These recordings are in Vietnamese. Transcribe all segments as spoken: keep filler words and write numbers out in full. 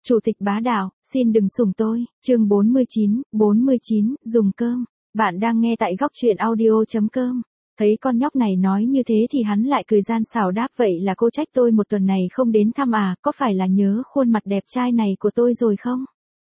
Chủ tịch bá đạo, xin đừng sủng tôi, chương bốn mươi chín, bốn mươi chín, dùng cơm. Bạn đang nghe tại góc truyện audio chấm com. Thấy con nhóc này nói như thế thì hắn lại cười gian xảo đáp, vậy là cô trách tôi một tuần này không đến thăm à, có phải là nhớ khuôn mặt đẹp trai này của tôi rồi không?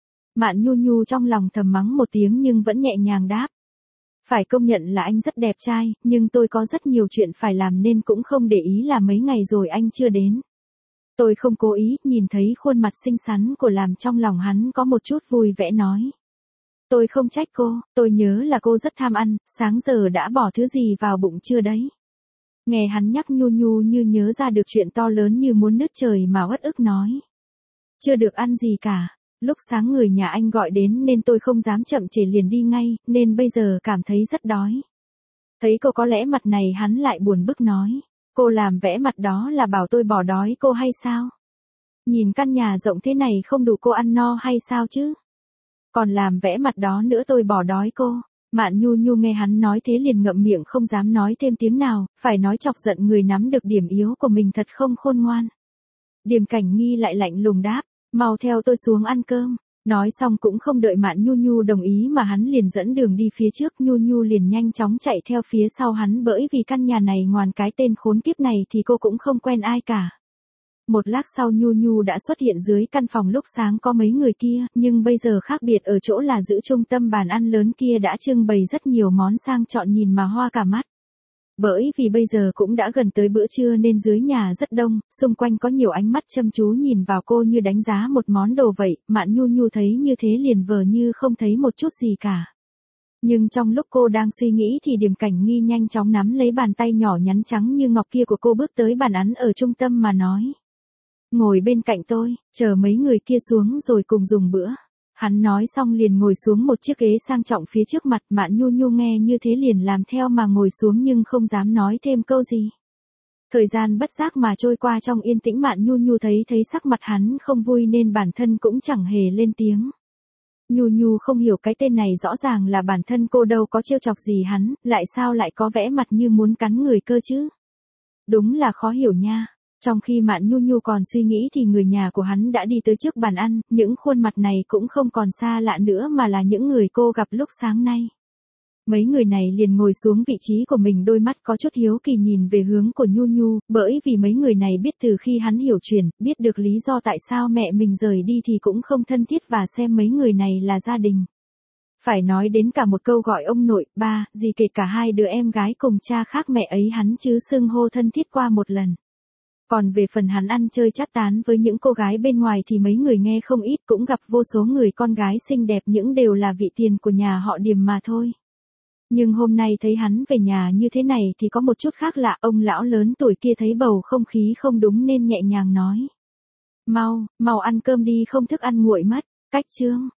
Mạn Nhu Nhu trong lòng thầm mắng một tiếng nhưng vẫn nhẹ nhàng đáp. Phải công nhận là anh rất đẹp trai, nhưng tôi có rất nhiều chuyện phải làm nên cũng không để ý là mấy ngày rồi anh chưa đến. Tôi không cố ý, nhìn thấy khuôn mặt xinh xắn của làm trong lòng hắn có một chút vui vẻ nói. Tôi không trách cô, tôi nhớ là cô rất tham ăn, sáng giờ đã bỏ thứ gì vào bụng chưa đấy? Nghe hắn nhắc Nhu Nhu như nhớ ra được chuyện to lớn như muốn nứt trời mà uất ức nói. Chưa được ăn gì cả, lúc sáng người nhà anh gọi đến nên tôi không dám chậm trễ liền đi ngay, nên bây giờ cảm thấy rất đói. Thấy cô có lẽ mặt này hắn lại buồn bực nói. Cô làm vẽ mặt đó là bảo tôi bỏ đói cô hay sao? Nhìn căn nhà rộng thế này không đủ cô ăn no hay sao chứ? Còn làm vẽ mặt đó nữa tôi bỏ đói cô. Mạn Nhu Nhu nghe hắn nói thế liền ngậm miệng không dám nói thêm tiếng nào, phải nói chọc giận người nắm được điểm yếu của mình thật không khôn ngoan. Điềm Cảnh Nghi lại lạnh lùng đáp, mau theo tôi xuống ăn cơm. Nói xong cũng không đợi Mạn Nhu Nhu đồng ý mà hắn liền dẫn đường đi phía trước, Nhu Nhu liền nhanh chóng chạy theo phía sau hắn, bởi vì căn nhà này ngoan cái tên khốn kiếp này thì cô cũng không quen ai cả. Một lát sau Nhu Nhu đã xuất hiện dưới căn phòng lúc sáng có mấy người kia, nhưng bây giờ khác biệt ở chỗ là giữa trung tâm bàn ăn lớn kia đã trưng bày rất nhiều món sang trọng nhìn mà hoa cả mắt. Bởi vì bây giờ cũng đã gần tới bữa trưa nên dưới nhà rất đông, xung quanh có nhiều ánh mắt chăm chú nhìn vào cô như đánh giá một món đồ vậy, Mạn Nhu Nhu thấy như thế liền vờ như không thấy một chút gì cả. Nhưng trong lúc cô đang suy nghĩ thì Điềm Cảnh Nghi nhanh chóng nắm lấy bàn tay nhỏ nhắn trắng như ngọc kia của cô bước tới bàn ăn ở trung tâm mà nói. Ngồi bên cạnh tôi, chờ mấy người kia xuống rồi cùng dùng bữa. Hắn nói xong liền ngồi xuống một chiếc ghế sang trọng phía trước mặt, Mạn Nhu Nhu nghe như thế liền làm theo mà ngồi xuống nhưng không dám nói thêm câu gì. Thời gian bất giác mà trôi qua trong yên tĩnh, Mạn Nhu Nhu thấy thấy sắc mặt hắn không vui nên bản thân cũng chẳng hề lên tiếng. Nhu Nhu không hiểu cái tên này rõ ràng là bản thân cô đâu có trêu chọc gì hắn, lại sao lại có vẻ mặt như muốn cắn người cơ chứ? Đúng là khó hiểu nha. Trong khi Mạn Nhu Nhu còn suy nghĩ thì người nhà của hắn đã đi tới trước bàn ăn, những khuôn mặt này cũng không còn xa lạ nữa mà là những người cô gặp lúc sáng nay. Mấy người này liền ngồi xuống vị trí của mình, đôi mắt có chút hiếu kỳ nhìn về hướng của Nhu Nhu, bởi vì mấy người này biết từ khi hắn hiểu chuyện, biết được lý do tại sao mẹ mình rời đi thì cũng không thân thiết và xem mấy người này là gia đình. Phải nói đến cả một câu gọi ông nội, ba, gì kể cả hai đứa em gái cùng cha khác mẹ ấy hắn chứ xưng hô thân thiết qua một lần. Còn về phần hắn ăn chơi chát tán với những cô gái bên ngoài thì mấy người nghe không ít, cũng gặp vô số người con gái xinh đẹp, những đều là vị tiền của nhà họ Điềm mà thôi. Nhưng hôm nay thấy hắn về nhà như thế này thì có một chút khác lạ, ông lão lớn tuổi kia thấy bầu không khí không đúng nên nhẹ nhàng nói. Mau, mau ăn cơm đi không thức ăn nguội mất, cách chương.